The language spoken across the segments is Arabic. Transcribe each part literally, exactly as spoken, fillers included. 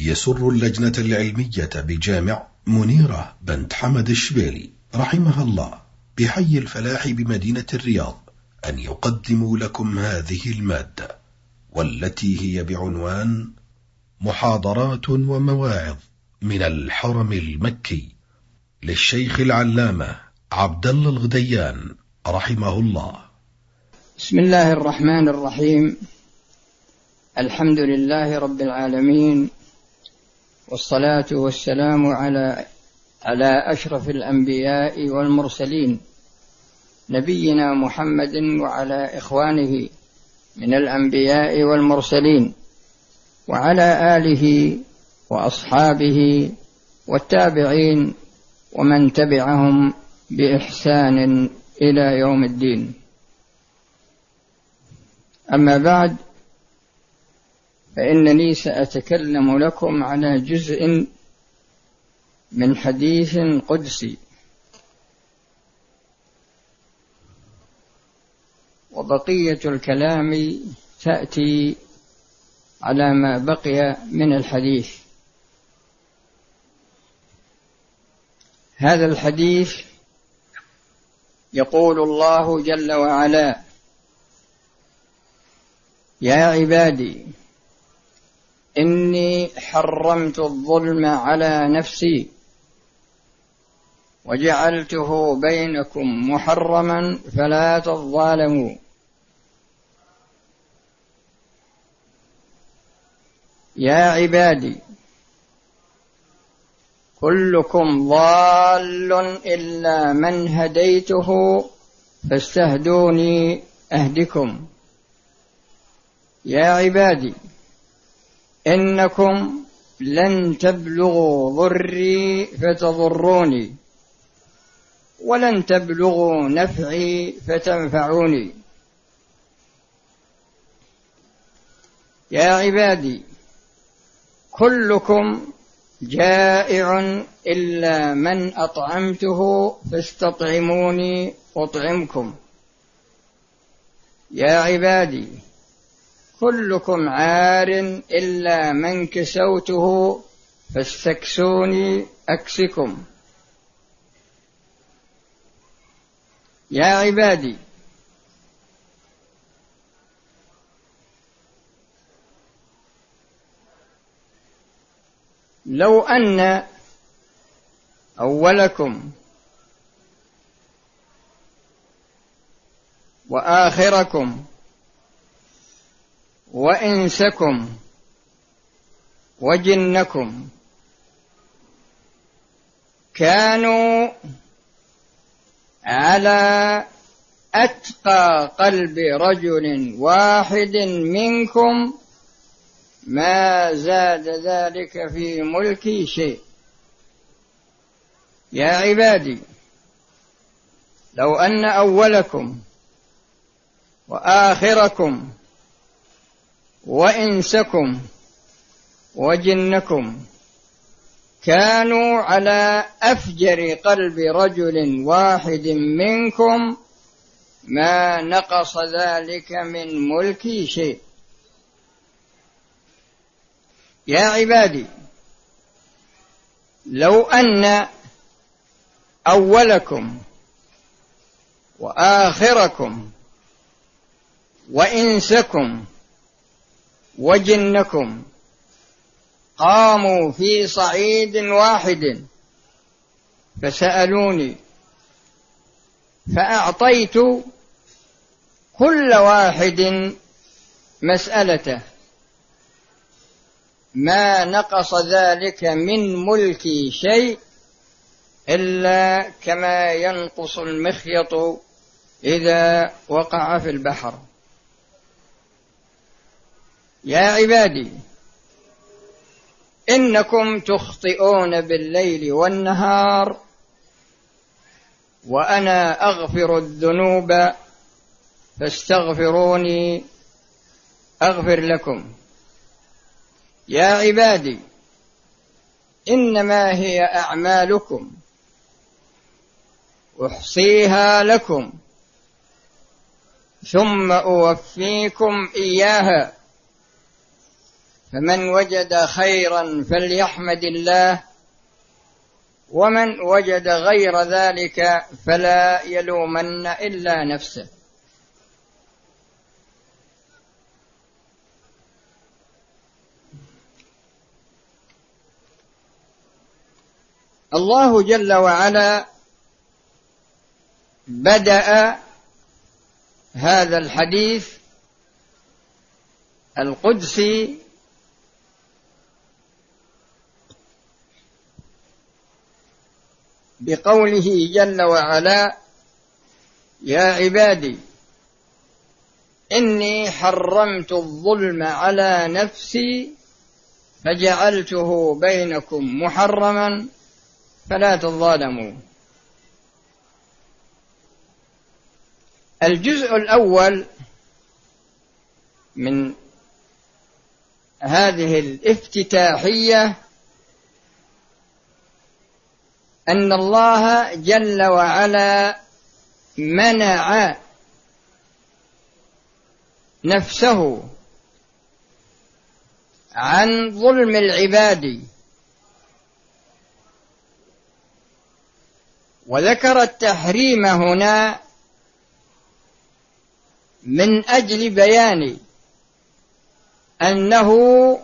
يسر اللجنة العلمية بجامع منيرة بنت حمد الشبيلي رحمها الله بحي الفلاح بمدينة الرياض أن يقدموا لكم هذه المادة، والتي هي بعنوان محاضرات ومواعظ من الحرم المكي للشيخ العلامة عبد الله الغديان رحمه الله. بسم الله الرحمن الرحيم. الحمد لله رب العالمين، والصلاة والسلام على على أشرف الأنبياء والمرسلين نبينا محمد وعلى إخوانه من الأنبياء والمرسلين وعلى آله وأصحابه والتابعين ومن تبعهم بإحسان إلى يوم الدين. أما بعد، فإنني سأتكلم لكم على جزء من حديث قدسي، وبقية الكلام تأتي على ما بقي من الحديث. هذا الحديث يقول الله جل وعلا: يا عبادي إني حرمت الظلم على نفسي وجعلته بينكم محرما فلا تظالموا. يا عبادي كلكم ضال إلا من هديته فاستهدوني أهدكم. يا عبادي إنكم لن تبلغوا ضري فتضروني ولن تبلغوا نفعي فتنفعوني. يا عبادي كلكم جائع إلا من أطعمته فاستطعموني أطعمكم. يا عبادي كلكم عار إلا من كسوته فاستكسوني أكسكم. يا عبادي لو أن أولكم وآخركم وإنسكم وجنكم كانوا على أتقى قلب رجل واحد منكم ما زاد ذلك في ملكي شيء. يا عبادي لو أن أولكم وآخركم وإنسكم وجنكم كانوا على أفجر قلب رجل واحد منكم ما نقص ذلك من ملكي شيء. يا عبادي لو أن أولكم وآخركم وإنسكم وجنكم قاموا في صعيد واحد فسألوني فأعطيت كل واحد مسألته ما نقص ذلك من ملكي شيء إلا كما ينقص المخيط إذا وقع في البحر. يا عبادي إنكم تخطئون بالليل والنهار وأنا أغفر الذنوب فاستغفروني أغفر لكم. يا عبادي إنما هي أعمالكم أحصيها لكم ثم أوفيكم إياها فمن وجد خيرا فليحمد الله، ومن وجد غير ذلك فلا يلومن إلا نفسه. الله جل وعلا بدأ هذا الحديث القدسي بقوله جل وعلا: يا عبادي إني حرمت الظلم على نفسي فجعلته بينكم محرما فلا تظالموا. الجزء الأول من هذه الافتتاحية أن الله جل وعلا منع نفسه عن ظلم العباد، وذكر التحريم هنا من أجل بيان أنه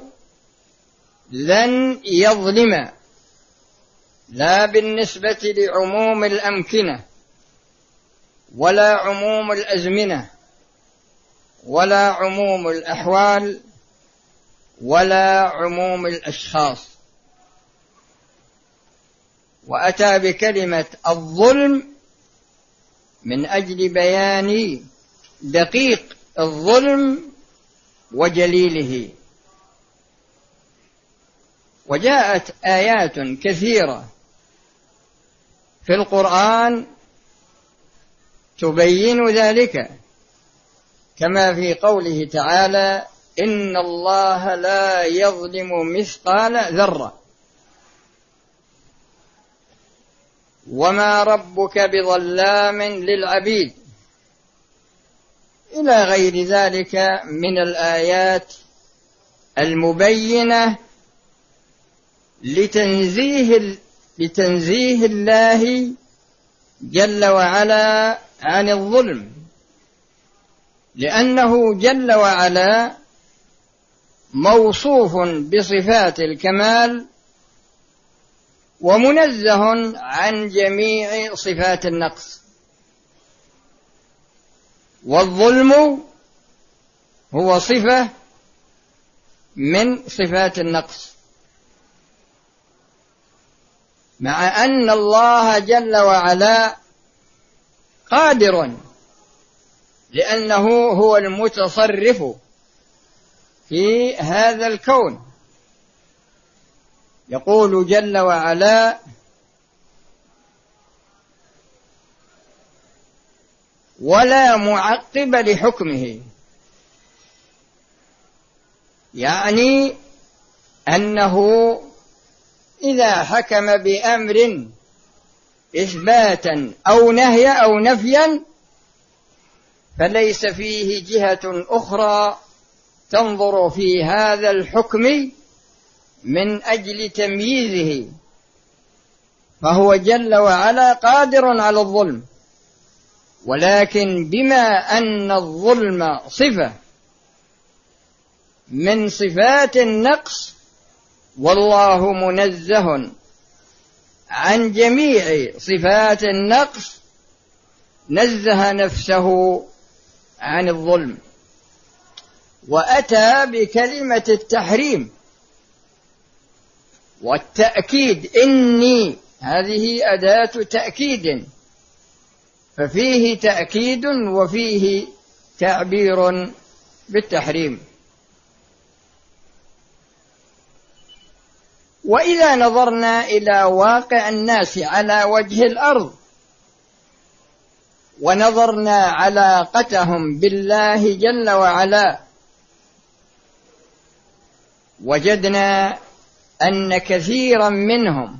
لن يظلم، لا بالنسبة لعموم الأمكنة ولا عموم الأزمنة ولا عموم الأحوال ولا عموم الأشخاص، وأتى بكلمة الظلم من أجل بيان دقيق الظلم وجليله. وجاءت آيات كثيرة في القرآن تبين ذلك، كما في قوله تعالى: إن الله لا يظلم مثقال ذرة وما ربك بظلام للعبيد، إلى غير ذلك من الآيات المبينة لتنزيه لتنزيه الله جل وعلا عن الظلم، لأنه جل وعلا موصوف بصفات الكمال ومنزه عن جميع صفات النقص، والظلم هو صفة من صفات النقص، مع أن الله جل وعلا قادر، لأنه هو المتصرف في هذا الكون. يقول جل وعلا: ولا معقب لحكمه، يعني أنه إذا حكم بأمر إثباتا أو نهيا أو نفيا فليس فيه جهة أخرى تنظر في هذا الحكم من أجل تمييزه، فهو جل وعلا قادر على الظلم، ولكن بما أن الظلم صفة من صفات النقص والله منزه عن جميع صفات النقص، نزه نفسه عن الظلم، وأتى بكلمة التحريم والتأكيد. إني هذه أداة تأكيد، ففيه تأكيد وفيه تعبير بالتحريم. وإذا نظرنا إلى واقع الناس على وجه الأرض ونظرنا علاقتهم بالله جل وعلا، وجدنا أن كثيرا منهم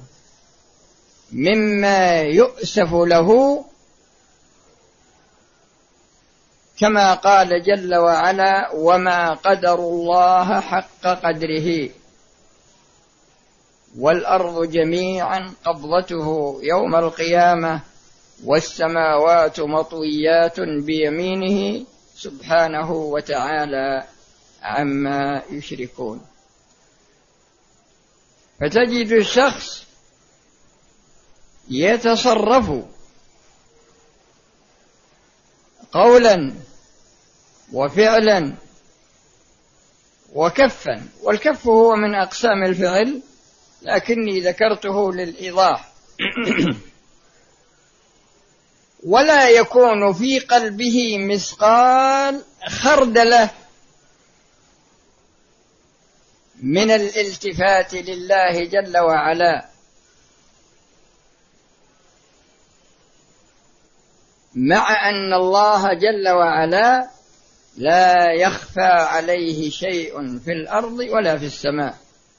مما يؤسف له كما قال جل وعلا: وما قدروا الله حق قدره والأرض جميعا قبضته يوم القيامة والسماوات مطويات بيمينه سبحانه وتعالى عما يشركون. فتجد الشخص يتصرف قولا وفعلا وكفا، والكف هو من أقسام الفعل لكني ذكرته للإيضاح ولا يكون في قلبه مثقال خردلة من الالتفات لله جل وعلا، مع أن الله جل وعلا لا يخفى عليه شيء في الأرض ولا في السماء.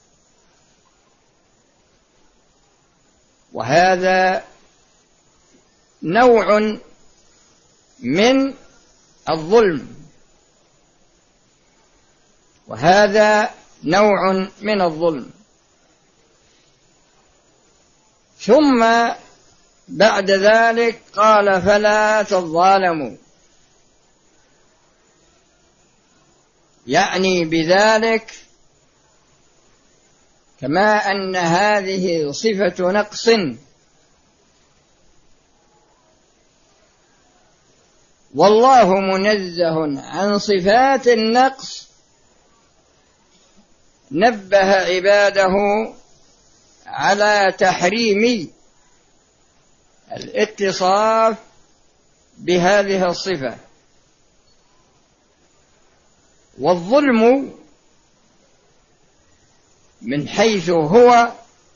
وهذا نوع من الظلم وهذا نوع من الظلم. ثم بعد ذلك قال: فلا تظالموا، يعني بذلك كما أن هذه صفة نقص والله منزه عن صفات النقص، نبه عباده على تحريم الاتصاف بهذه الصفة. والظلم من حيث هو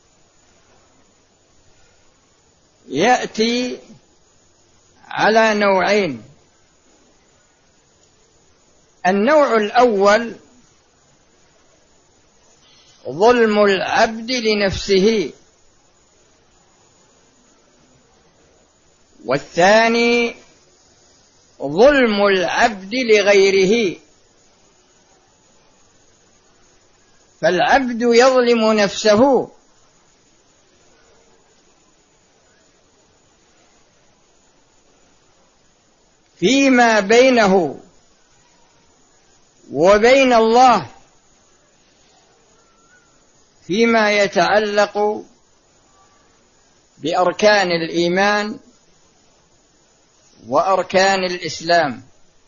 يأتي على نوعين: النوع الأول ظلم العبد لنفسه، والثاني ظلم العبد لغيره. فالعبد يظلم نفسه فيما بينه وبين الله فيما يتعلق بأركان الإيمان وأركان الإسلام.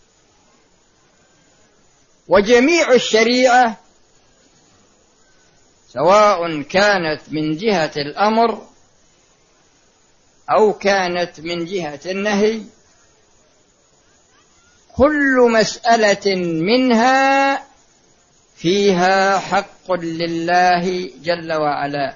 وجميع الشريعة سواء كانت من جهة الأمر أو كانت من جهة النهي، كل مسألة منها فيها حق لله جل وعلا.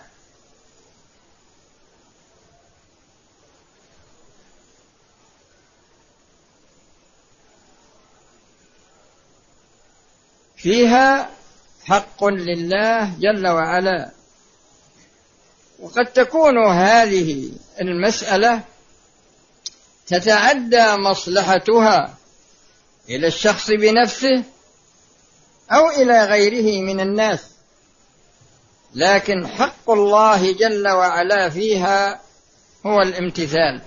فيها حق لله جل وعلا. وقد تكون هذه المسألة تتعدى مصلحتها إلى الشخص بنفسه أو إلى غيره من الناس، لكن حق الله جل وعلا فيها هو الامتثال.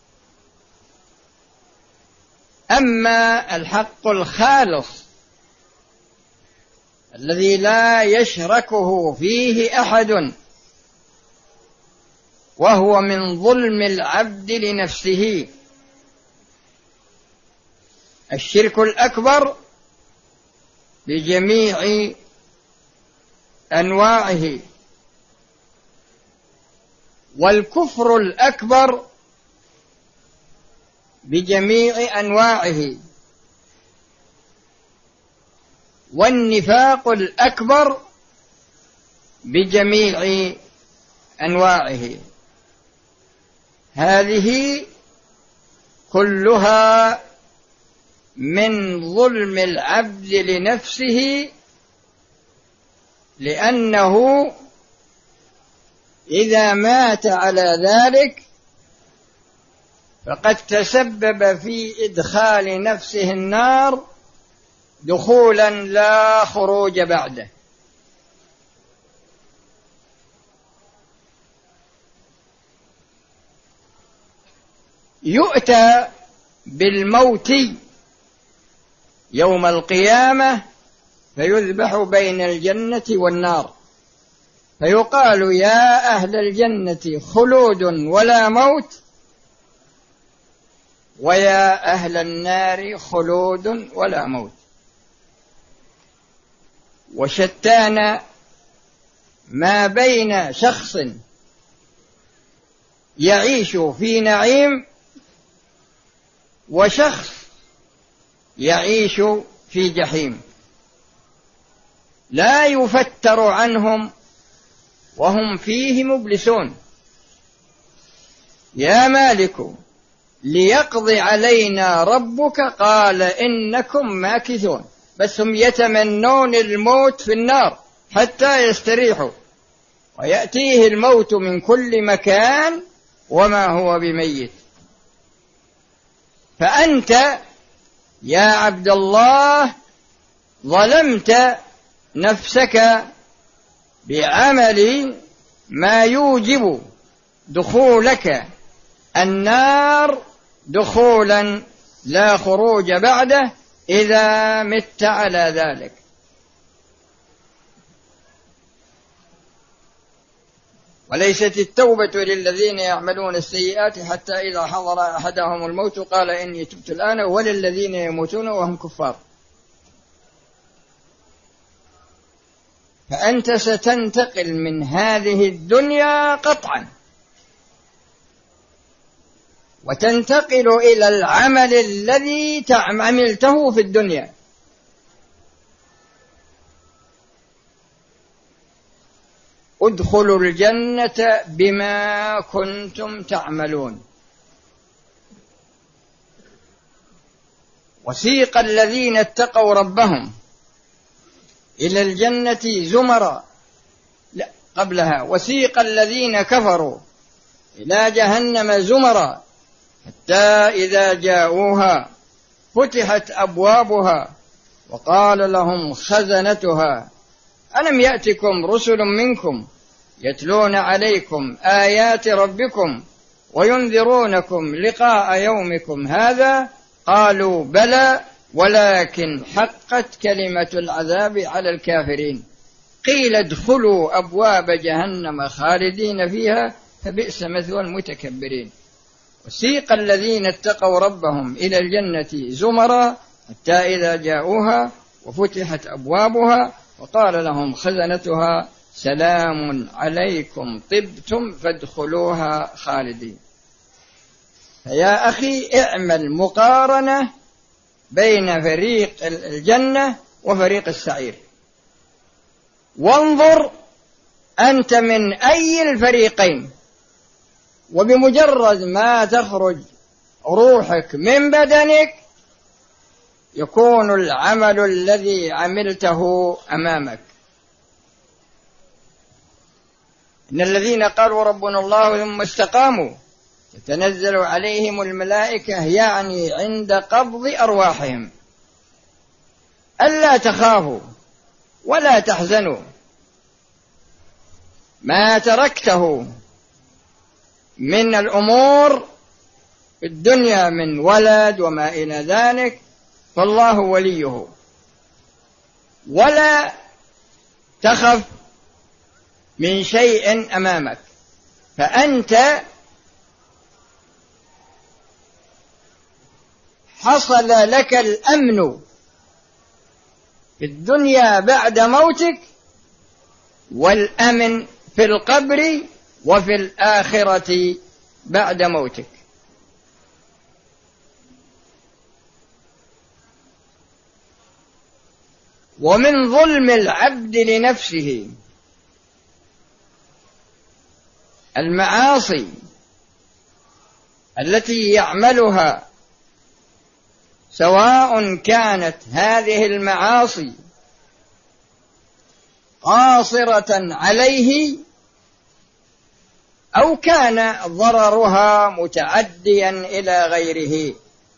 أما الحق الخالص الذي لا يشركه فيه أحد وهو من ظلم العبد لنفسه، الشرك الأكبر بجميع أنواعه، والكفر الأكبر بجميع أنواعه، والنفاق الأكبر بجميع أنواعه. هذه كلها من ظلم العبد لنفسه، لأنه إذا مات على ذلك فقد تسبب في إدخال نفسه النار دخولا لا خروج بعده. يؤتى بالموت يوم القيامة فيذبح بين الجنة والنار، فيقال يا أهل الجنة خلود ولا موت، ويا أهل النار خلود ولا موت. وشتان ما بين شخص يعيش في نعيم وشخص يعيش في جحيم، لا يفتر عنهم وهم فيه مبلسون. يا مالك ليقضي علينا ربك قال إنكم ماكثون، بس هم يتمنون الموت في النار حتى يستريحوا، ويأتيه الموت من كل مكان وما هو بميت. فأنت يا عبد الله ظلمت نفسك بعمل ما يوجب دخولك النار دخولا لا خروج بعده إذا مت على ذلك. وليست التوبة للذين يعملون السيئات حتى إذا حضر أحدهم الموت قال إني تبت الآن، وللذين يموتون وهم كفار. فأنت ستنتقل من هذه الدنيا قطعا وتنتقل إلى العمل الذي عملته في الدنيا. ادخلوا الجنة بما كنتم تعملون. وسيق الذين اتقوا ربهم إلى الجنة زمرا، لا قبلها، وسيق الذين كفروا إلى جهنم زمرا حتى إذا جاءوها فتحت أبوابها وقال لهم خزنتها ألم يأتكم رسل منكم يتلون عليكم آيات ربكم وينذرونكم لقاء يومكم هذا قالوا بلى ولكن حقت كلمة العذاب على الكافرين قيل ادخلوا أبواب جهنم خالدين فيها فبئس مثوى المتكبرين. وسيق الذين اتقوا ربهم إلى الجنة زمرا حتى إذا جاءوها وفتحت أبوابها وقال لهم خزنتها سلام عليكم طبتم فادخلوها خالدين. فيا أخي اعمل مقارنة بين فريق الجنة وفريق السعير، وانظر أنت من أي الفريقين، وبمجرد ما تخرج روحك من بدنك يكون العمل الذي عملته أمامك. إن الذين قالوا ربنا الله ثم استقاموا تتنزل عليهم الملائكة يعني عند قبض أرواحهم ألا تخافوا ولا تحزنوا، ما تركته من الأمور في الدنيا من ولد وما إلى ذلك فالله وليه، ولا تخف من شيء أمامك، فأنت حصل لك الأمن في الدنيا بعد موتك والأمن في القبر وفي الآخرة بعد موتك. ومن ظلم العبد لنفسه المعاصي التي يعملها، سواء كانت هذه المعاصي قاصرة عليه أو كان ضررها متعديا إلى غيره،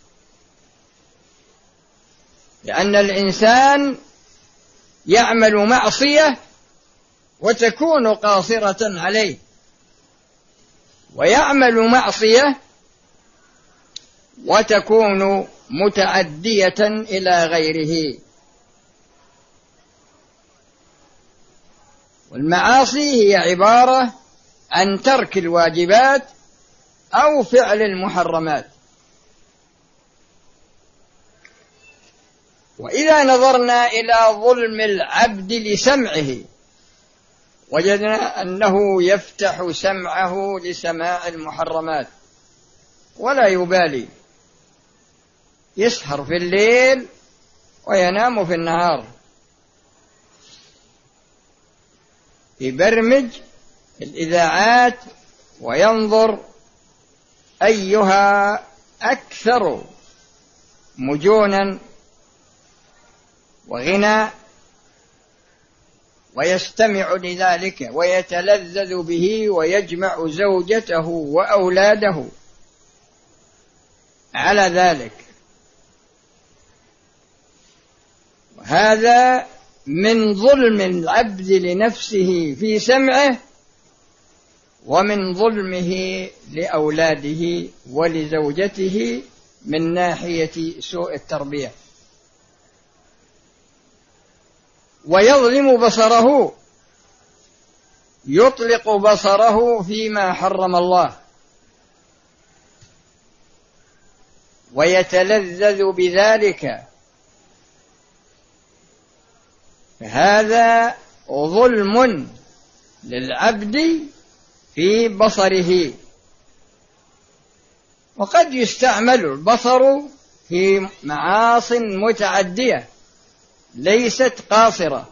لأن الإنسان يعمل معصية وتكون قاصرة عليه، ويعمل معصية وتكون متعدية إلى غيره. والمعاصي هي عبارة عن ترك الواجبات أو فعل المحرمات. وإذا نظرنا إلى ظلم العبد لسمعه وجدنا أنه يفتح سمعه لسماع المحرمات ولا يبالي، يسهر في الليل وينام في النهار، يبرمج الإذاعات وينظر أيها أكثر مجونا وغنى، ويستمع لذلك ويتلذذ به ويجمع زوجته وأولاده على ذلك. وهذا من ظلم العبد لنفسه في سمعه، ومن ظلمه لأولاده ولزوجته من ناحية سوء التربية. ويظلم بصره، يطلق بصره فيما حرم الله ويتلذذ بذلك، فهذا ظلم للعبد في بصره. وقد يستعمل البصر في معاصٍ متعدية ليست قاصرة،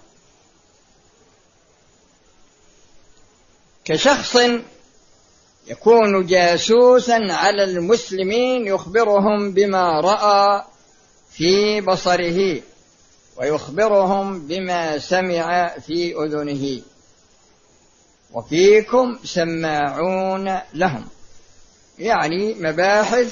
كشخص يكون جاسوسا على المسلمين يخبرهم بما رأى في بصره ويخبرهم بما سمع في أذنه، وفيكم سماعون لهم، يعني مباحث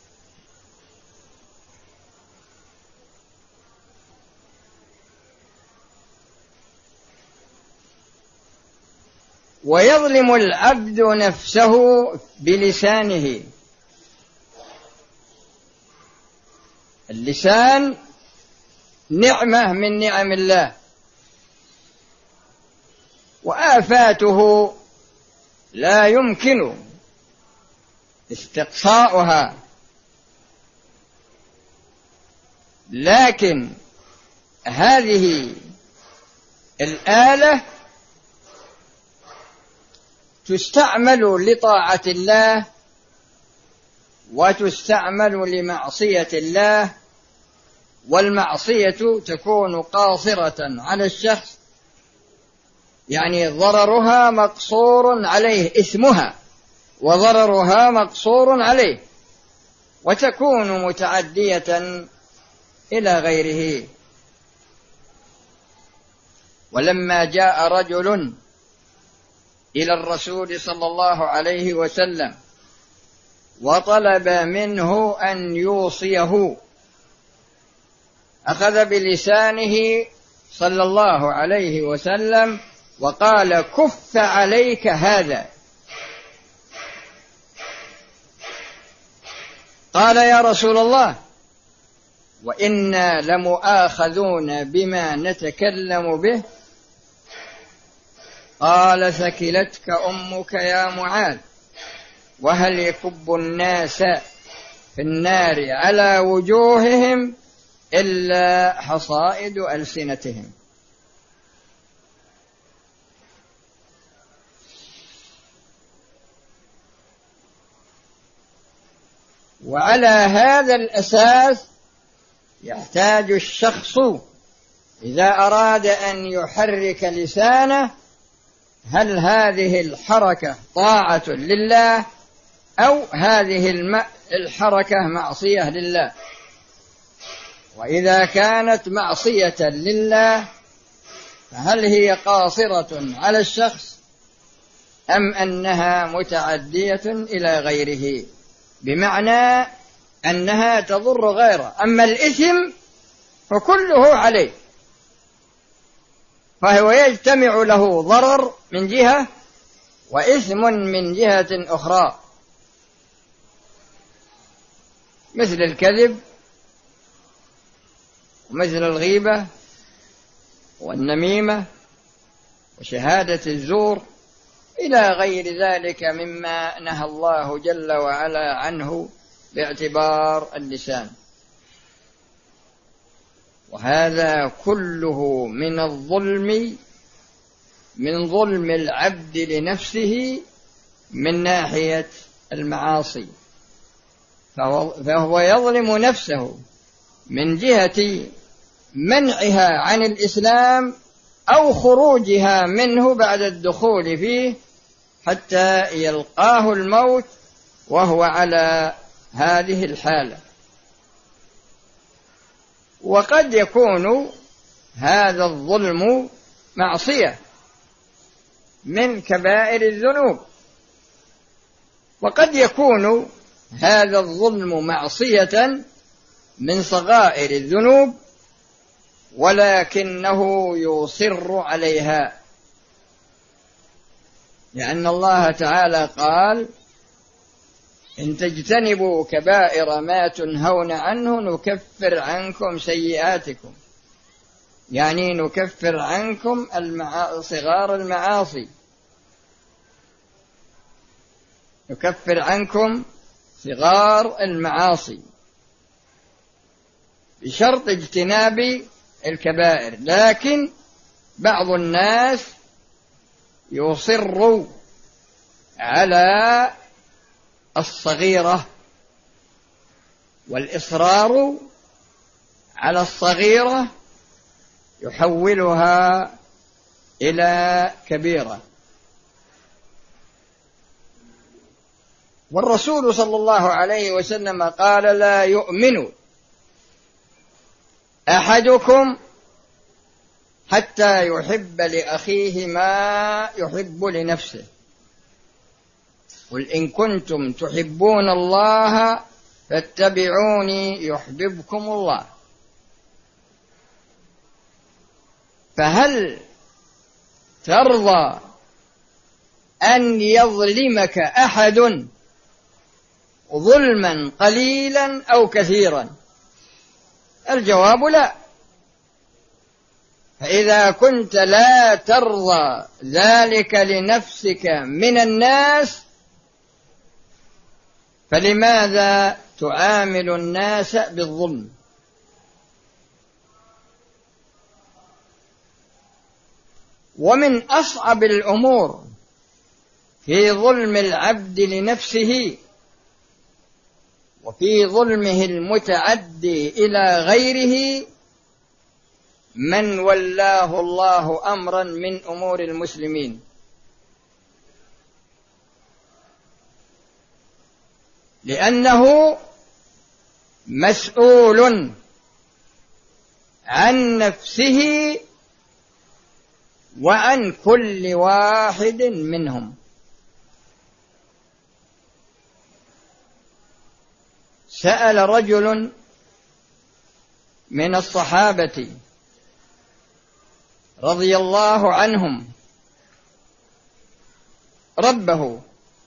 ويظلم العبد نفسه بلسانه. اللسان نعمة من نعم الله، وآفاته لا يمكن استقصاؤها، لكن هذه الآلة تستعمل لطاعة الله وتستعمل لمعصية الله، والمعصية تكون قاصرة على الشخص، يعني ضررها مقصور عليه، إثمها وضررها مقصور عليه، وتكون متعدية إلى غيره. ولما جاء رجل إلى الرسول صلى الله عليه وسلم وطلب منه أن يوصيه، أخذ بلسانه صلى الله عليه وسلم وقال: كف عليك هذا. قال: يا رسول الله، وإنا لمؤاخذون بما نتكلم به. قال: ثكلتك أمك يا معاذ، وهل يكب الناس في النار على وجوههم إلا حصائد ألسنتهم. وعلى هذا الأساس يحتاج الشخص إذا أراد أن يحرك لسانه، هل هذه الحركة طاعة لله أو هذه الحركة معصية لله؟ وإذا كانت معصية لله فهل هي قاصرة على الشخص أم أنها متعدية إلى غيره، بمعنى أنها تضر غيره، أما الإثم فكله عليه، فهو يجتمع له ضرر من جهة وإثم من جهة أخرى، مثل الكذب ومثل الغيبة والنميمة وشهادة الزور إلى غير ذلك مما نهى الله جل وعلا عنه باعتبار اللسان. وهذا كله من الظلم، من ظلم العبد لنفسه من ناحية المعاصي، فهو يظلم نفسه من جهة منعها عن الإسلام أو خروجها منه بعد الدخول فيه حتى يلقاه الموت وهو على هذه الحالة. وقد يكون هذا الظلم معصية من كبائر الذنوب، وقد يكون هذا الظلم معصية من صغائر الذنوب ولكنه يصر عليها، لأن الله تعالى قال: إن تجتنبوا كبائر ما تنهون عنه نكفر عنكم سيئاتكم، يعني نكفر عنكم المعا... صغار المعاصي، نكفر عنكم صغار المعاصي بشرط اجتناب الكبائر. لكن بعض الناس يصر على الصغيرة، والإصرار على الصغيرة يحولها إلى كبيرة. والرسول صلى الله عليه وسلم قال: لا يؤمن أحدكم حتى يحب لأخيه ما يحب لنفسه، قل إن كنتم تحبون الله فاتبعوني يحببكم الله. فهل ترضى أن يظلمك أحد ظلما قليلا أو كثيرا؟ الجواب لا. فإذا كنت لا ترضى ذلك لنفسك من الناس فلماذا تعامل الناس بالظلم؟ ومن أصعب الأمور في ظلم العبد لنفسه وفي ظلمه المتعدي إلى غيره من ولاه الله أمرا من أمور المسلمين، لأنه مسؤول عن نفسه وعن كل واحد منهم. سأل رجل من الصحابة رضي الله عنهم ربه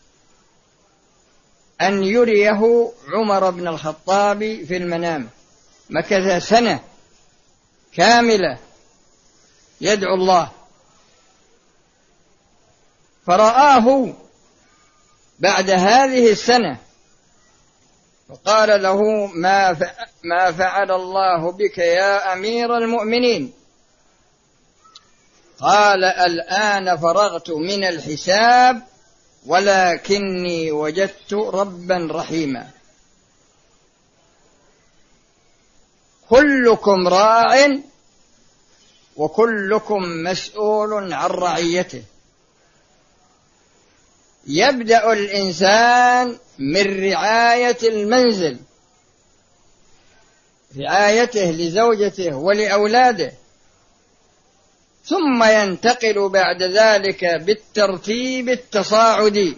أن يريه عمر بن الخطاب في المنام، مكث سنة كاملة يدعو الله، فرآه بعد هذه السنة فقال له: ما فعل الله بك يا أمير المؤمنين؟ قال: الآن فرغت من الحساب ولكني وجدت ربا رحيما. كلكم راع وكلكم مسؤول عن رعيته. يبدأ الإنسان من رعاية المنزل، رعايته لزوجته ولأولاده، ثم ينتقل بعد ذلك بالترتيب التصاعدي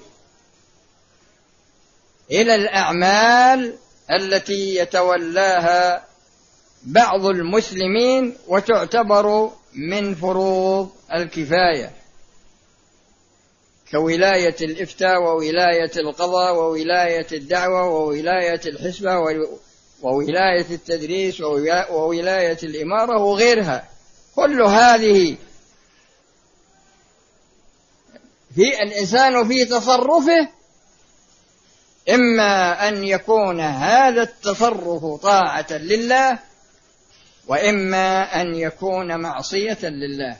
إلى الأعمال التي يتولاها بعض المسلمين وتعتبر من فروض الكفاية، كولاية الإفتاء وولاية القضاء وولاية الدعوة وولاية الحسبة وولاية التدريس وولاية الإمارة وغيرها. كل هذه في الإنسان في تصرفه إما أن يكون هذا التصرف طاعة لله، وإما أن يكون معصية لله.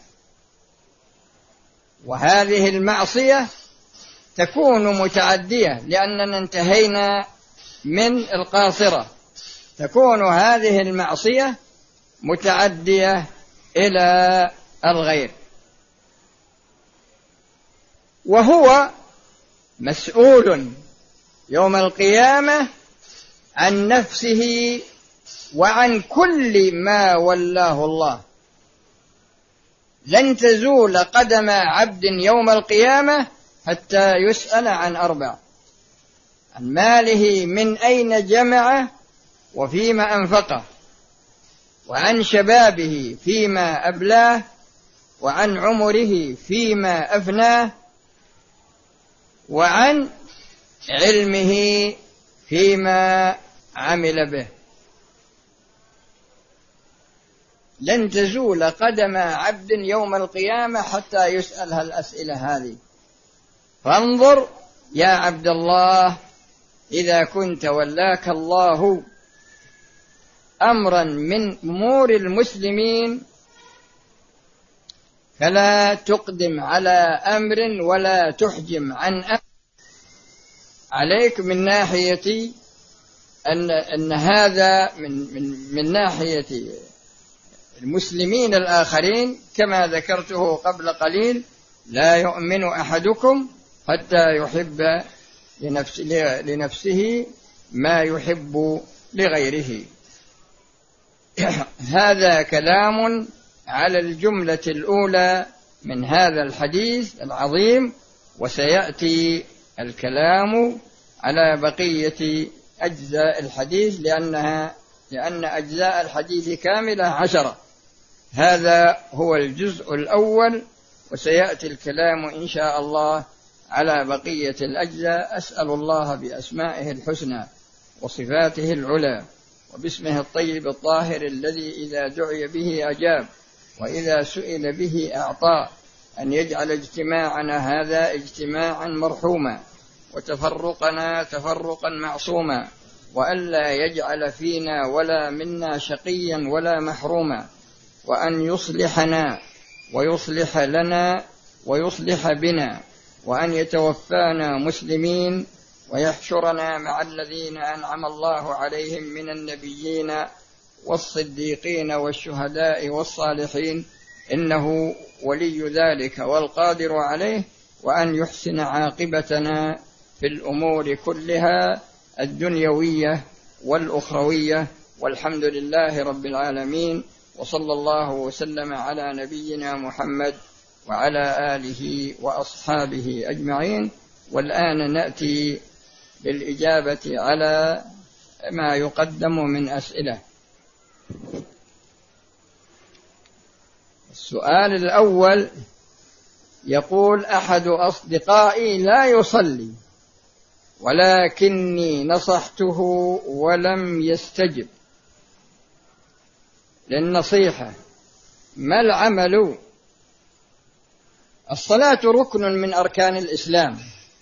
وهذه المعصية تكون متعدية، لأننا انتهينا من القاصرة، تكون هذه المعصية متعدية إلى الغير، وهو مسؤول يوم القيامة عن نفسه وعن كل ما ولاه الله. لن تزول قدم عبد يوم القيامة حتى يسأل عن أربع: عن ماله من أين جمعه وفيما أنفقه، وعن شبابه فيما أبلاه، وعن عمره فيما أفناه، وعن علمه فيما عمل به. لن تزول قدم عبد يوم القيامة حتى يسأل هالأسئلة هذه. فانظر يا عبد الله، إذا كنت ولاك الله أمرا من أمور المسلمين فلا تقدم على أمر ولا تحجم عن أمر. عليك من ناحية أن, أن هذا من, من, من ناحية المسلمين الآخرين، كما ذكرته قبل قليل: لا يؤمن أحدكم حتى يحب لنفسه ما يحب لغيره. هذا كلام على الجملة الأولى من هذا الحديث العظيم، وسيأتي الكلام على بقية أجزاء الحديث لأنها لأن أجزاء الحديث كاملة عشرة. هذا هو الجزء الأول، وسيأتي الكلام إن شاء الله على بقية الأجزاء. أسأل الله بأسمائه الحسنى وصفاته العلى وباسمه الطيب الطاهر الذي إذا دعي به أجاب وإذا سئل به أعطى، أن يجعل اجتماعنا هذا اجتماعا مرحوما، وتفرقنا تفرقا معصوما، وألا يجعل فينا ولا منا شقيا ولا محروما، وأن يصلحنا ويصلح لنا ويصلح بنا، وأن يتوفانا مسلمين ويحشرنا مع الذين أنعم الله عليهم من النبيين والصديقين والشهداء والصالحين، إنه ولي ذلك والقادر عليه، وأن يحسن عاقبتنا في الأمور كلها الدنيوية والأخروية، والحمد لله رب العالمين، وصلى الله وسلم على نبينا محمد وعلى آله وأصحابه أجمعين. والآن نأتي بالإجابة على ما يقدم من أسئلة. السؤال الأول يقول: أحد أصدقائي لا يصلي ولكني نصحته ولم يستجب للنصيحة، ما العمل؟ الصلاة ركن من أركان الإسلام،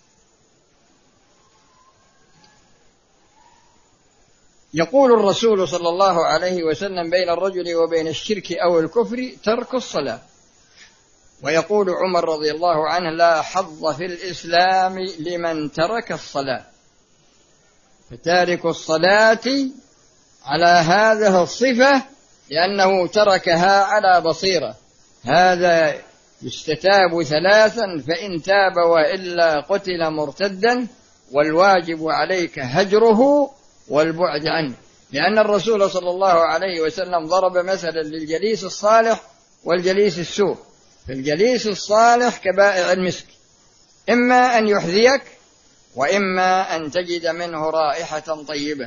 يقول الرسول صلى الله عليه وسلم: بين الرجل وبين الشرك أو الكفر ترك الصلاة. ويقول عمر رضي الله عنه: لا حظ في الإسلام لمن ترك الصلاة. فتارك الصلاة على هذه الصفة لأنه تركها على بصيرة. هذا يستتاب ثلاثا، فإن تاب وإلا قتل مرتدا، والواجب عليك هجره والبعد عنه، لأن الرسول صلى الله عليه وسلم ضرب مثلا للجليس الصالح والجليس السوء، في الجليس الصالح كبائع المسك، إما أن يحذيك وإما أن تجد منه رائحة طيبة.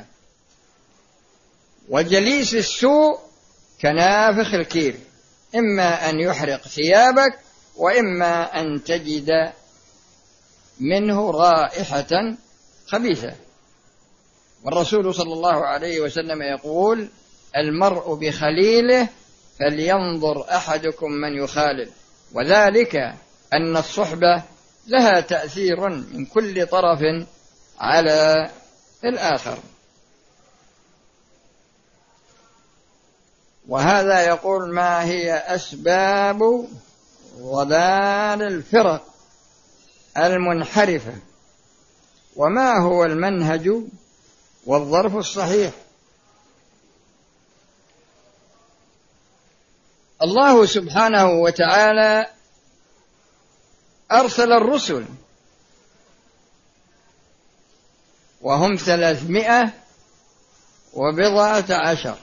وجليس السوء كنافخ الكير، إما أن يحرق ثيابك وإما أن تجد منه رائحة خبيثة. والرسول صلى الله عليه وسلم يقول: المرء بخليله فلينظر أحدكم من يخالل، وذلك أن الصحبة لها تأثير من كل طرف على الآخر. وهذا يقول: ما هي أسباب ضلال الفرق المنحرفة، وما هو المنهج والظرف الصحيح؟ الله سبحانه وتعالى أرسل الرسل وهم ثلاثمائة وبضعة عشر،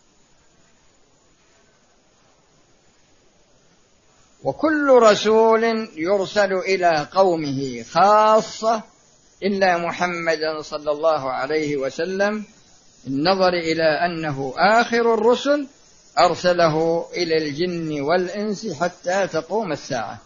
وكل رسول يرسل إلى قومه خاصة إلا محمدا صلى الله عليه وسلم، النظر إلى أنه آخر الرسل أرسله إلى الجن والإنس حتى تقوم الساعة.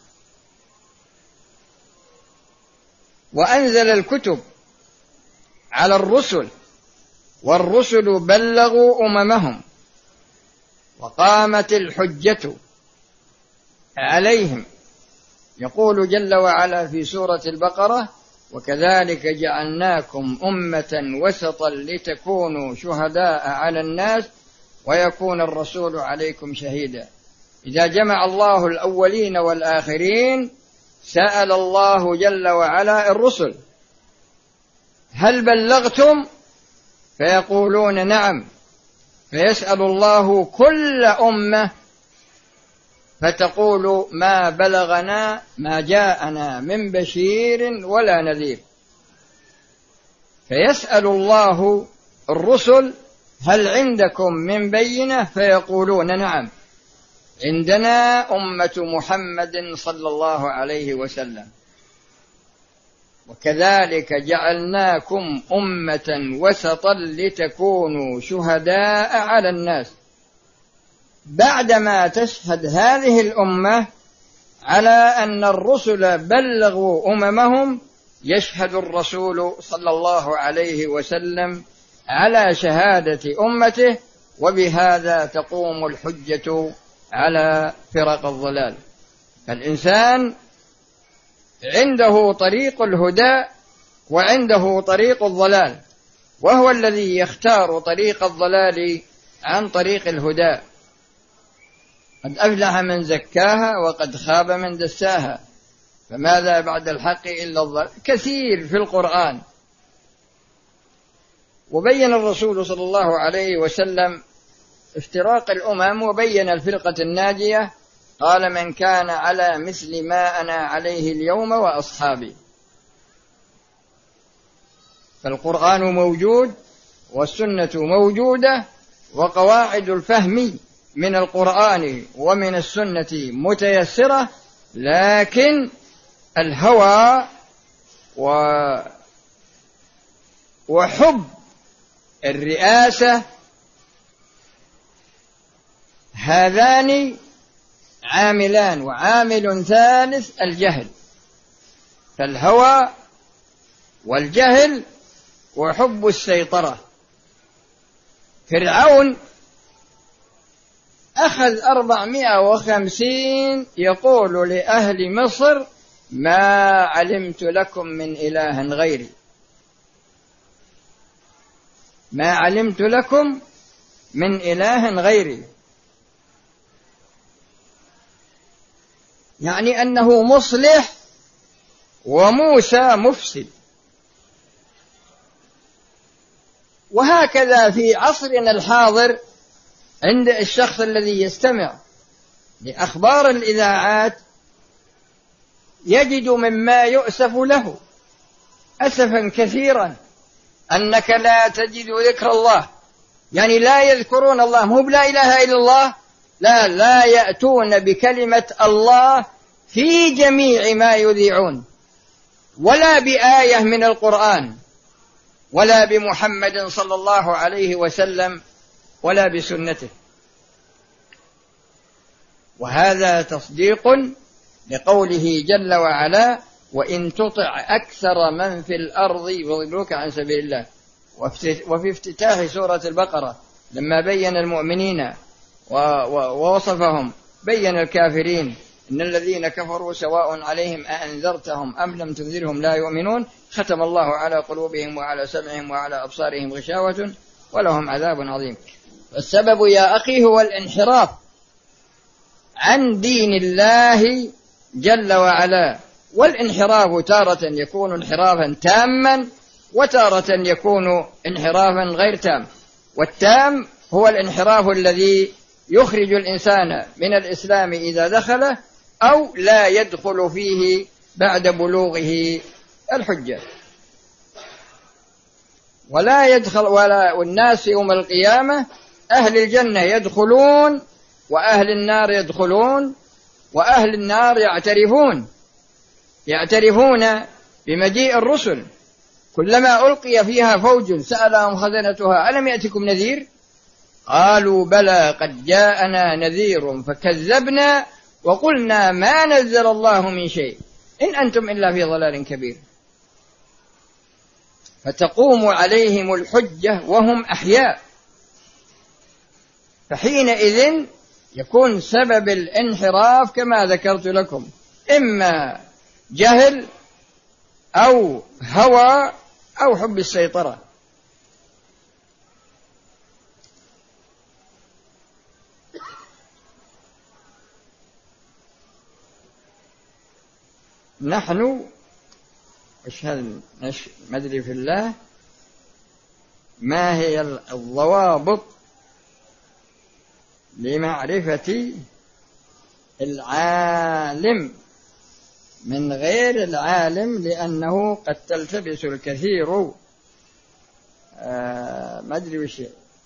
وأنزل الكتب على الرسل، والرسل بلغوا أممهم، وقامت الحجة عليهم. يقول جل وعلا في سورة البقرة: وكذلك جعلناكم أمة وسطا لتكونوا شهداء على الناس ويكون الرسول عليكم شهيدا. إذا جمع الله الأولين والآخرين سأل الله جل وعلا الرسل: هل بلغتم؟ فيقولون نعم، فيسأل الله كل أمة فتقول: ما بلغنا ما جاءنا من بشير ولا نذير. فيسأل الله الرسل: هل عندكم من بينة؟ فيقولون نعم، عندنا أمة محمد صلى الله عليه وسلم. وكذلك جعلناكم أمة وسطا لتكونوا شهداء على الناس. بعدما تشهد هذه الأمة على أن الرسل بلغوا أممهم، يشهد الرسول صلى الله عليه وسلم على شهادة أمته، وبهذا تقوم الحجة على فرق الضلال. فالإنسان عنده طريق الهدى وعنده طريق الضلال، وهو الذي يختار طريق الضلال عن طريق الهدى. قد أفلح من زكاها وقد خاب من دساها، فماذا بعد الحق إلا الضلال. كثير في القرآن. وبين الرسول صلى الله عليه وسلم افتراق الأمم وبين الفرقة الناجية، قال: من كان على مثل ما أنا عليه اليوم وأصحابي. فالقرآن موجود والسنة موجودة، وقواعد الفهم من القرآن ومن السنة متيسرة، لكن الهوى وحب الرئاسة هذان عاملان، وعامل ثالث الجهل. فالهوى والجهل وحب السيطرة. فرعون أخذ أربعمائة وخمسين يقول لأهل مصر: ما علمت لكم من إله غيري، ما علمت لكم من إله غيري، يعني أنه مصلح وموسى مفسد. وهكذا في عصرنا الحاضر عند الشخص الذي يستمع لأخبار الإذاعات يجد مما يؤسف له أسفا كثيرا أنك لا تجد ذكر الله، يعني لا يذكرون الله، مو بلا إله إلا الله، لا لا يأتون بكلمة الله في جميع ما يذيعون، ولا بآية من القرآن، ولا بمحمد صلى الله عليه وسلم، ولا بسنته. وهذا تصديق لقوله جل وعلا: وإن تطع أكثر من في الأرض يضلوك عن سبيل الله. وفي افتتاح سورة البقرة لما بين المؤمنين ووصفهم بين الكافرين: إن الذين كفروا سواء عليهم أأنذرتهم أم لم تنذرهم لا يؤمنون، ختم الله على قلوبهم وعلى سمعهم وعلى أبصارهم غشاوة ولهم عذاب عظيم. والسبب يا أخي هو الانحراف عن دين الله جل وعلا. والانحراف تارة يكون انحرافا تاما، وتارة يكون انحرافا غير تام. والتام هو الانحراف الذي يخرج الإنسان من الإسلام إذا دخله، أو لا يدخل فيه بعد بلوغه الحجة. ولا يدخل ولا والناس يوم القيامة أهل الجنة يدخلون وأهل النار يدخلون، وأهل النار يعترفون يعترفون بمجيء الرسل. كلما ألقي فيها فوج سألهم خزنتها: ألم يأتكم نذير؟ قالوا: بلى قد جاءنا نذير فكذبنا وقلنا ما نزل الله من شيء إن أنتم إلا في ضلال كبير. فتقوم عليهم الحجة وهم أحياء، فحينئذ يكون سبب الانحراف كما ذكرت لكم إما جهل أو هوى أو حب السيطرة. نحن أشهد مدري في الله ما هي الضوابط لمعرفة العالم من غير العالم، لأنه قد تلتبس الكثير. آه ما أدري وش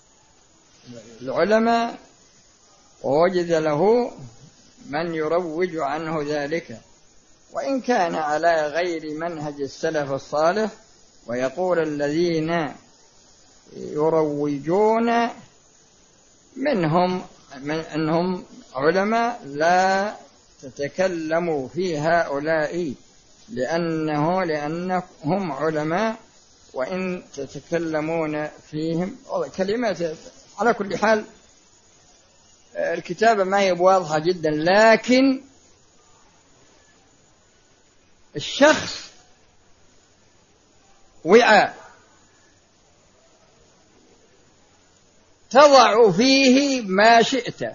العلماء ووجد له من يروج عنه ذلك، وإن كان على غير منهج السلف الصالح. ويقول الذين يروجون منهم من أنهم علماء: لا تتكلموا في هؤلاء لأنه لأنهم علماء، وإن تتكلمون فيهم كلمات. على كل حال الكتابة ما هي واضحة جدا، لكن الشخص وعاء تضع فيه ما شئت.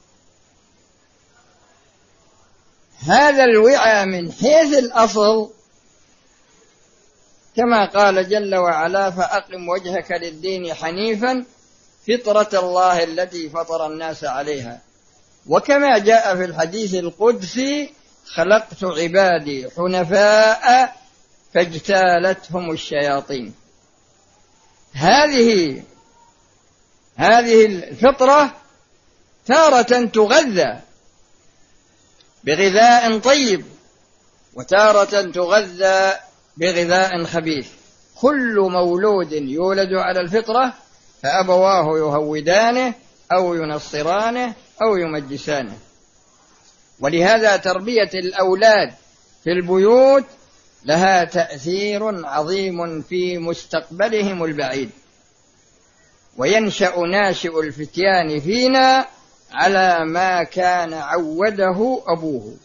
هذا الوعاء من حيث الأصل كما قال جل وعلا: فأقم وجهك للدين حنيفا فطرة الله التي فطر الناس عليها. وكما جاء في الحديث القدسي: خلقت عبادي حنفاء فاجتالتهم الشياطين. هذه هذه الفطرة تارة تغذى بغذاء طيب، وتارة تغذى بغذاء خبيث. كل مولود يولد على الفطرة فأبواه يهودانه أو ينصرانه أو يمجسانه. ولهذا تربية الأولاد في البيوت لها تأثير عظيم في مستقبلهم البعيد. وينشأ ناشئ الفتيان فينا على ما كان عوده أبوه.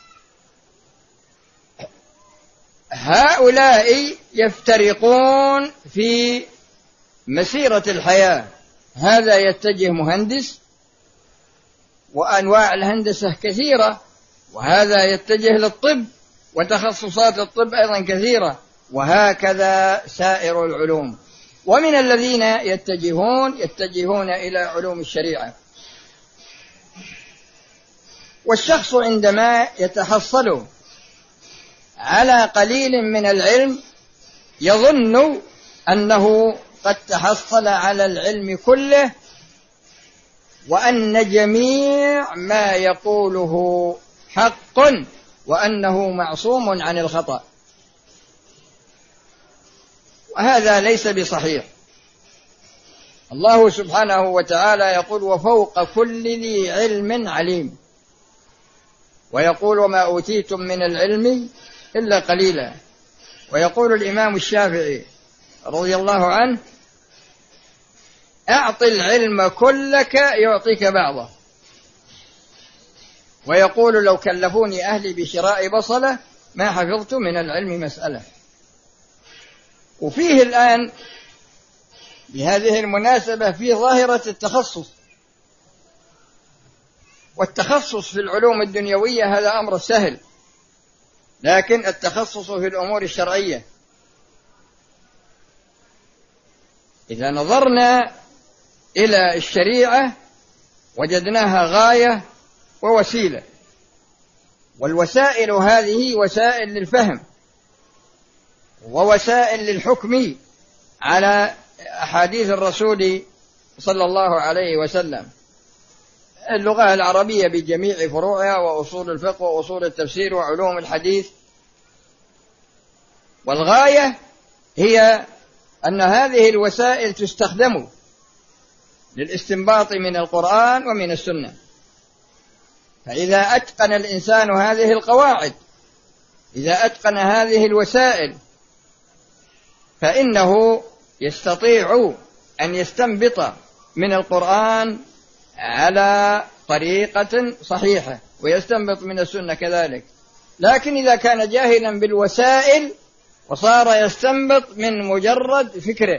هؤلاء يفترقون في مسيرة الحياة، هذا يتجه مهندس، وأنواع الهندسة كثيرة، وهذا يتجه للطب، وتخصصات الطب أيضا كثيرة، وهكذا سائر العلوم. ومن الذين يتجهون يتجهون إلى علوم الشريعة. والشخص عندما يتحصل على قليل من العلم يظن أنه قد تحصل على العلم كله، وأن جميع ما يقوله حق وأنه معصوم عن الخطأ، وهذا ليس بصحيح. الله سبحانه وتعالى يقول: وفوق كل ذي علم عليم، ويقول: وما أوتيتم من العلم إلا قليلا. ويقول الإمام الشافعي رضي الله عنه: أعط العلم كلك يعطيك بعضه. ويقول: لو كلفوني أهلي بشراء بصلة ما حفظت من العلم مسألة. وفيه الآن بهذه المناسبة في ظاهرة التخصص، والتخصص في العلوم الدنيوية هذا أمر سهل، لكن التخصص في الأمور الشرعية إذا نظرنا إلى الشريعة وجدناها غاية ووسيلة، والوسائل هذه وسائل للفهم ووسائل للحكم على أحاديث الرسول صلى الله عليه وسلم. اللغة العربية بجميع فروعها وأصول الفقه وأصول التفسير وعلوم الحديث، والغاية هي أن هذه الوسائل تستخدم للاستنباط من القرآن ومن السنة. فإذا أتقن الإنسان هذه القواعد، إذا أتقن هذه الوسائل، فإنه يستطيع أن يستنبط من القرآن على طريقة صحيحة، ويستنبط من السنة كذلك. لكن إذا كان جاهلا بالوسائل وصار يستنبط من مجرد فكره،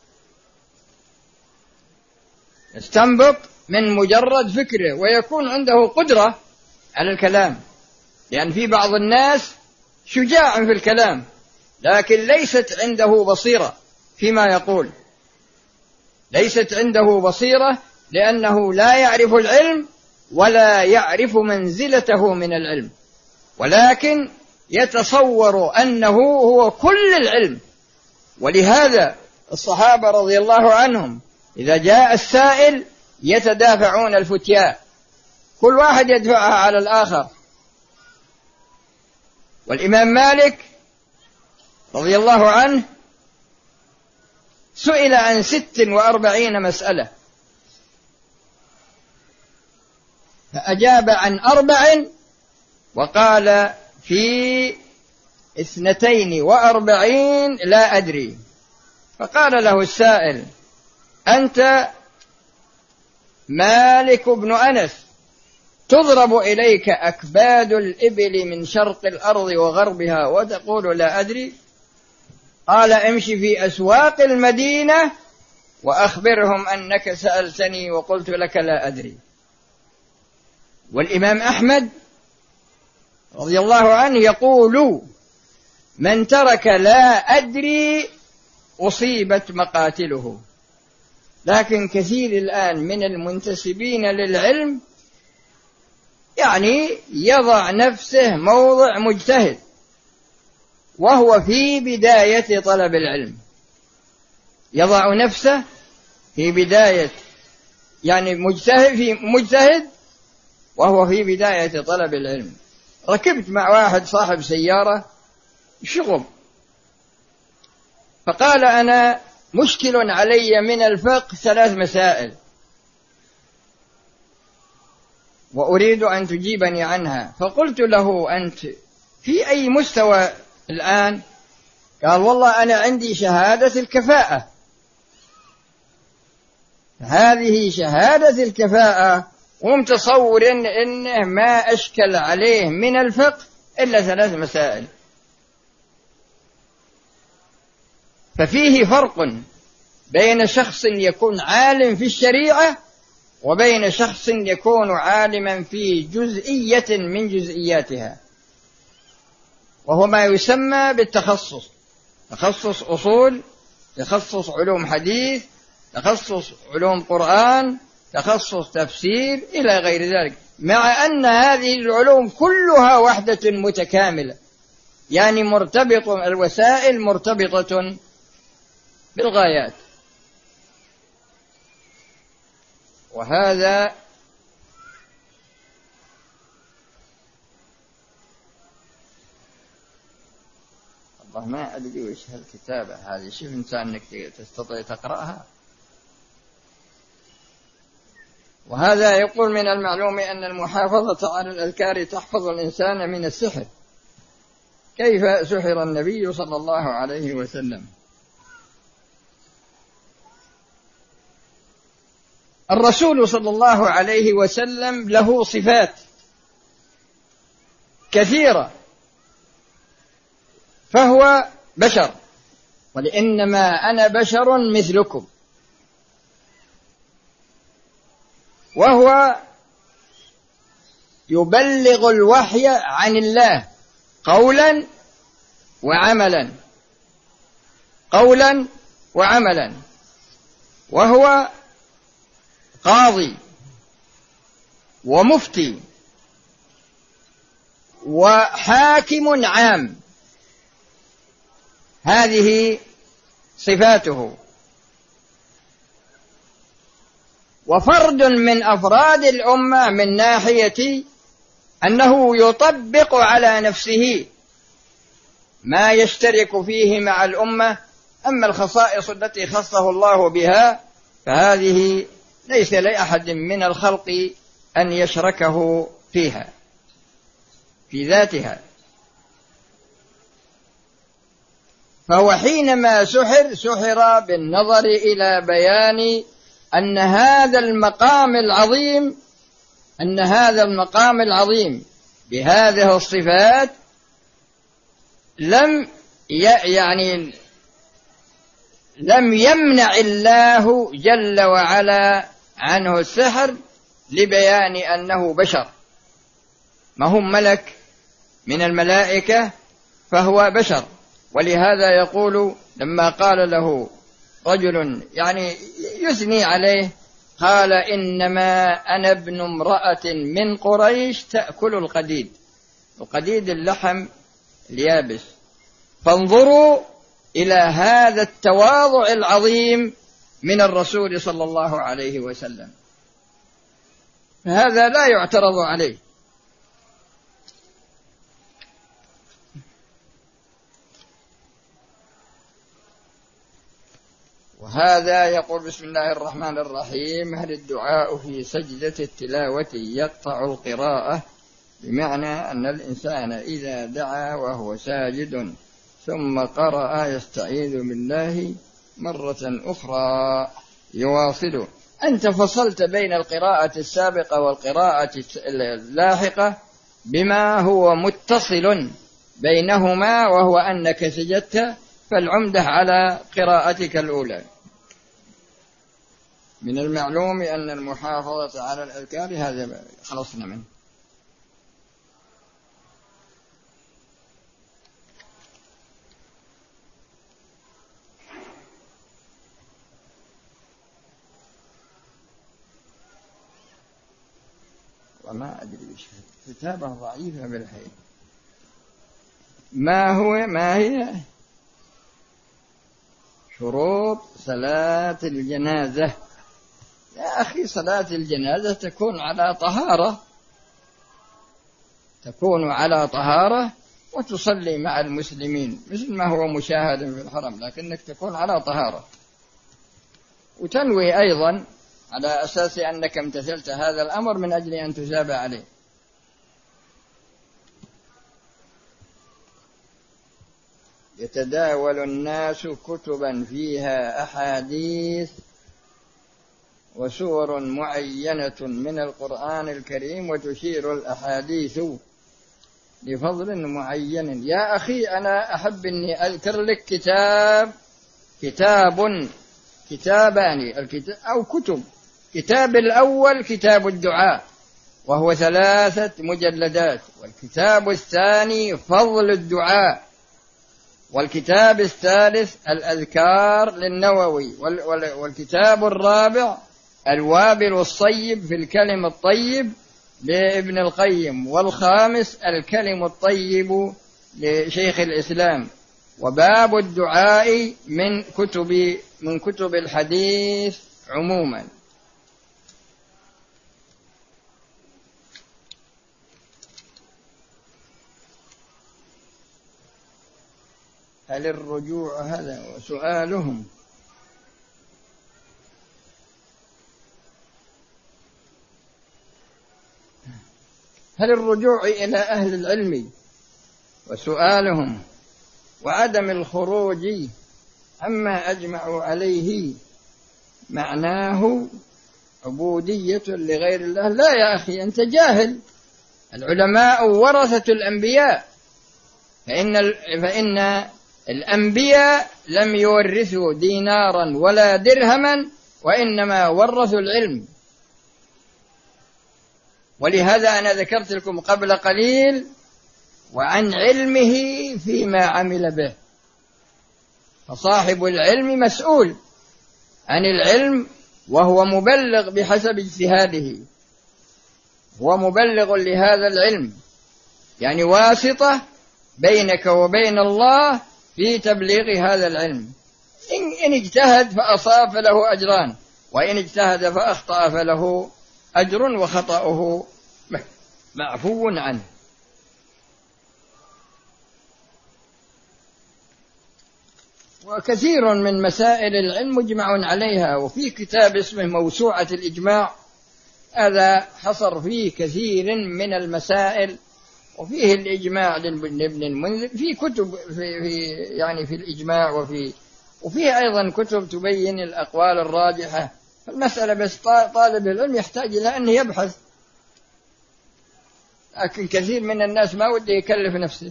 يستنبط من مجرد فكره ويكون عنده قدرة على الكلام، لأن في بعض الناس شجاع في الكلام لكن ليست عنده بصيرة فيما يقول، ليست عنده بصيرة لأنه لا يعرف العلم ولا يعرف منزلته من العلم، ولكن يتصور أنه هو كل العلم. ولهذا الصحابة رضي الله عنهم إذا جاء السائل يتدافعون الفتياء، كل واحد يدفعها على الآخر. والإمام مالك رضي الله عنه سئل عن ست وأربعين مسألة فأجاب عن أربع، وقال في اثنتين وأربعين لا أدري. فقال له السائل: أنت مالك بن أنس تضرب إليك أكباد الإبل من شرق الأرض وغربها وتقول لا أدري؟ قال: امشي في أسواق المدينة وأخبرهم أنك سألتني وقلت لك لا أدري. والإمام أحمد رضي الله عنه يقول: من ترك لا أدري أصيبت مقاتله. لكن كثير الآن من المنتسبين للعلم يعني يضع نفسه موضع مجتهد وهو في بداية طلب العلم، يضع نفسه في بداية يعني مجتهد في مجتهد وهو في بداية طلب العلم. ركبت مع واحد صاحب سيارة شغل، فقال: أنا مشكل علي من الفقه ثلاث مسائل وأريد أن تجيبني عنها. فقلت له: أنت في أي مستوى الآن؟ قال: والله أنا عندي شهادة الكفاءة. هذه شهادة الكفاءة، ومتصور إنه ما أشكل عليه من الفقه إلا ثلاث مسائل. ففيه فرق بين شخص يكون عالم في الشريعة وبين شخص يكون عالما في جزئية من جزئياتها، وهو ما يسمى بالتخصص: تخصص أصول، تخصص علوم حديث، تخصص علوم قرآن، تخصص تفسير، إلى غير ذلك. مع أن هذه العلوم كلها وحدة متكاملة، يعني مرتبط الوسائل مرتبطة بالغايات. وهذا والله ما أدري وش هالكتابة هذه، شوف إنسان أنك تستطيع تقرأها. وهذا يقول من المعلوم أن المحافظة على الأذكار تحفظ الإنسان من السحر. كيف سحر النبي صلى الله عليه وسلم؟ الرسول صلى الله عليه وسلم له صفات كثيرة، فهو بشر، قل إنما أنا بشر مثلكم، وهو يبلغ الوحي عن الله قولا وعملا قولا وعملا وهو قاضي ومفتي وحاكم عام، هذه صفاته. وفرد من أفراد الأمة من ناحية أنه يطبق على نفسه ما يشترك فيه مع الأمة. أما الخصائص التي خصه الله بها فهذه ليس لأحد من الخلق أن يشركه فيها في ذاتها. فهو حينما سحر سحر بالنظر إلى بيان أن هذا المقام العظيم أن هذا المقام العظيم بهذه الصفات لم يعني لم يمنع الله جل وعلا عنه السحر لبيان أنه بشر، ما هو ملك من الملائكة فهو بشر. ولهذا يقول لما قال له رجل يعني يثني عليه قال إنما أنا ابن امرأة من قريش تأكل القديد، القديد اللحم اليابس، فانظروا إلى هذا التواضع العظيم من الرسول صلى الله عليه وسلم، فهذا لا يعترض عليه. وهذا يقول بسم الله الرحمن الرحيم: هل الدعاء في سجدة التلاوة يقطع القراءة؟ بمعنى أن الإنسان إذا دعا وهو ساجد ثم قرأ يستعيذ بالله مرة أخرى يواصل. أنت فصلت بين القراءة السابقة والقراءة اللاحقة بما هو متصل بينهما، وهو أنك سجدت، فالعمدة على قراءتك الأولى. من المعلوم أن المحافظة على الأذكار هذا خلصنا منه. وما أدري إيش كتابة ضعيفة بالحيل. ما هو ما هي شروط صلاة الجنازة؟ يا أخي صلاة الجنازة تكون على طهارة، تكون على طهارة وتصلي مع المسلمين مثل ما هو مشاهد في الحرم، لكنك تكون على طهارة، وتنوي أيضا على أساس أنك امتثلت هذا الأمر من أجل أن تثاب عليه. يتداول الناس كتبا فيها أحاديث وسور معينة من القرآن الكريم، وتشير الأحاديث لفضل معين. يا أخي أنا أحب أني أذكر لك كتاب كتاب كتابان الكتاب أو كتب. كتاب الأول كتاب الدعاء وهو ثلاثة مجلدات، والكتاب الثاني فضل الدعاء، والكتاب الثالث الأذكار للنووي، والكتاب الرابع الوابل الصيب في الكلم الطيب لابن القيم، والخامس الكلم الطيب لشيخ الإسلام. وباب الدعاء من كتب من كتب الحديث عموما. هل الرجوع هذا وسؤالهم هل الرجوع إلى أهل العلم وسؤالهم وعدم الخروج عما أجمعوا عليه معناه عبودية لغير الله؟ لا يا أخي، أنت جاهل. العلماء ورثة الأنبياء، فإن, فإن الأنبياء لم يورثوا دينارا ولا درهما، وإنما ورثوا العلم. ولهذا أنا ذكرت لكم قبل قليل وعن علمه فيما عمل به، فصاحب العلم مسؤول عن العلم، وهو مبلغ بحسب اجتهاده، هو مبلغ لهذا العلم، يعني واسطة بينك وبين الله في تبليغ هذا العلم. إن, إن اجتهد فأصاب فله أجران، وإن اجتهد فأخطأ فله أجر وخطأه معفو عنه. وكثير من مسائل العلم مجمع عليها، وفي كتاب اسمه موسوعة الإجماع، هذا حصر فيه كثير من المسائل، وفيه الإجماع لابن المنذر في كتب في, في يعني في الإجماع، وفي وفيه أيضا كتب تبين الأقوال الراجحة. المسألة بس طالب العلم يحتاج إلى أن يبحث، لكن كثير من الناس ما وده يكلف نفسه.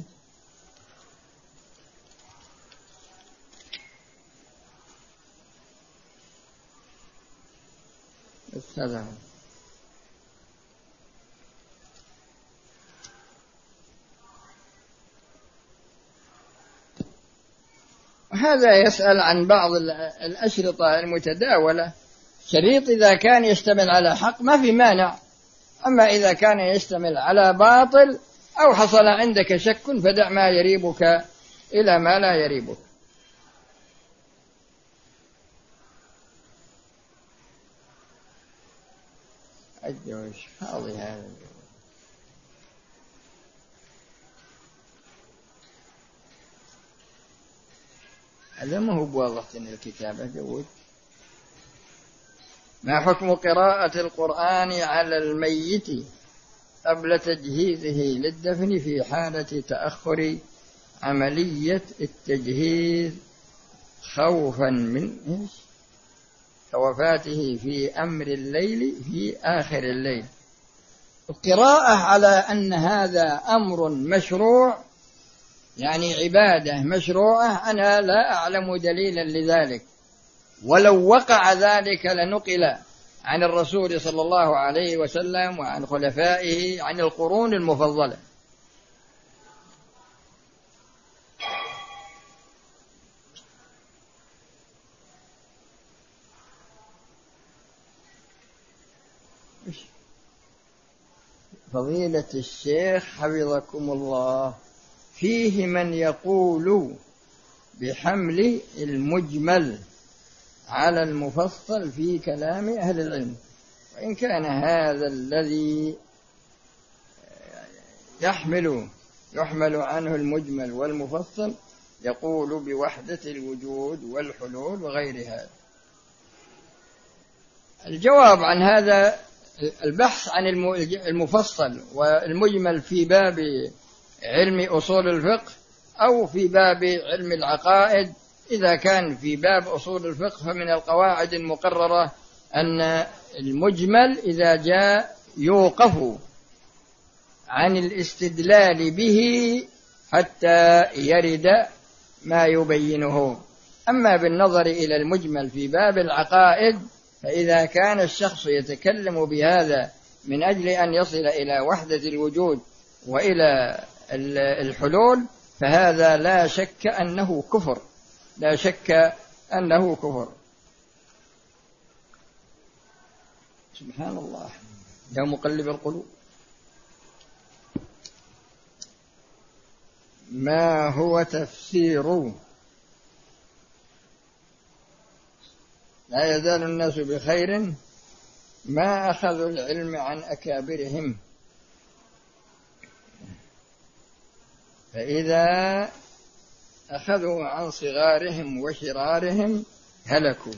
هذا هذا يسأل عن بعض الأشرطة المتداولة. شريط إذا كان يشتمل على حق ما في مانع، أما إذا كان يشتمل على باطل أو حصل عندك شك فدع ما يريبك إلى ما لا يريبك. الجوش فاضي هذا. هذا ما هو بواضح من الكتابة. جود ما حكم قراءة القرآن على الميت قبل تجهيزه للدفن في حالة تأخر عملية التجهيز خوفا من إيش وفاته في أمر الليل في آخر الليل؟ القراءة على أن هذا أمر مشروع، يعني عبادة مشروعة، أنا لا أعلم دليلا لذلك، ولو وقع ذلك لنقل عن الرسول صلى الله عليه وسلم وعن خلفائه عن القرون المفضلة. فضيلة الشيخ حفظكم الله، فيه من يقول بحمل المجمل على المفصل في كلام أهل العلم، وإن كان هذا الذي يحمل يحمل عنه المجمل والمفصل يقول بوحدة الوجود والحلول وغير هذا. الجواب عن هذا البحث عن المفصل والمجمل في باب علم أصول الفقه أو في باب علم العقائد. إذا كان في باب أصول الفقه فمن القواعد المقررة أن المجمل إذا جاء يوقف عن الاستدلال به حتى يرد ما يبينه. أما بالنظر إلى المجمل في باب العقائد، فإذا كان الشخص يتكلم بهذا من أجل أن يصل إلى وحدة الوجود وإلى الحلول فهذا لا شك أنه كفر، لا شك أنه كفر. سبحان الله يا مقلب القلوب. ما هو تفسير لا يزال الناس بخير ما أخذوا العلم عن أكابرهم، فإذا أخذوا عن صغارهم وشرارهم هلكوا.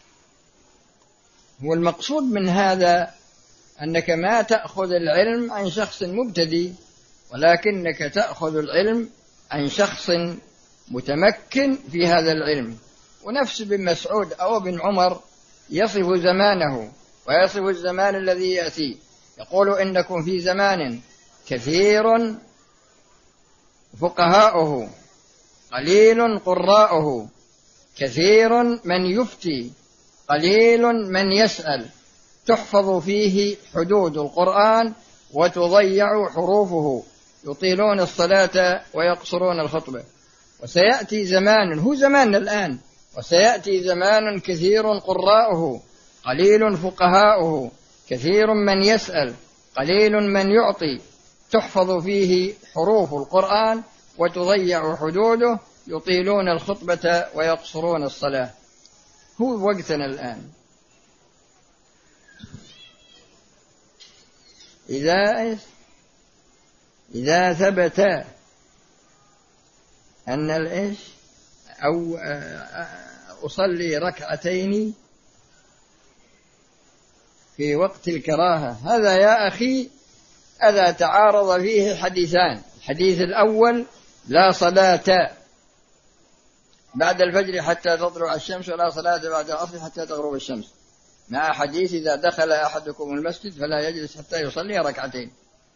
والمقصود من هذا أنك ما تأخذ العلم عن شخص مبتدئ، ولكنك تأخذ العلم عن شخص متمكن في هذا العلم. ونفس بن مسعود أو بن عمر يصف زمانه ويصف الزمان الذي يأتي، يقول إنكم في زمان كثير فقهاؤه قليل قراؤه، كثير من يفتي قليل من يسأل، تحفظ فيه حدود القرآن وتضيع حروفه، يطيلون الصلاة ويقصرون الخطبة. وسيأتي زمان، هو زماننا الآن، وسيأتي زمان كثير قراؤه قليل فقهاؤه، كثير من يسأل قليل من يعطي، تحفظ فيه حروف القرآن وتضيع حدوده، يطيلون الخطبة ويقصرون الصلاة. هو وقتنا الآن. إذا إذا ثبت أن الإيش أو أصلي ركعتين في وقت الكراهة، هذا يا أخي هذا تعارض فيه حديثان. الحديث الأول لا صلاة بعد الفجر حتى تطلع الشمس، ولا صلاة بعد العصر حتى تغرب الشمس، مع حديث إذا دخل أحدكم المسجد فلا يجلس حتى يصلي ركعتين.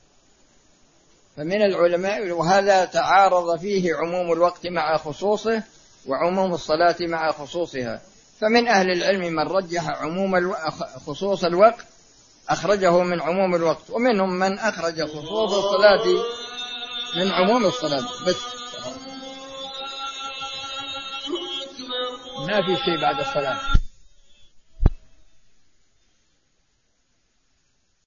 فمن العلماء، وهذا تعارض فيه عموم الوقت مع خصوصه وعموم الصلاة مع خصوصها. فمن أهل العلم من رجح عموم خصوص الوقت أخرجه من عموم الوقت، ومنهم من أخرج خصوص الصلاة من عموم الصلاة. بس ما في شيء بعد الصلاة.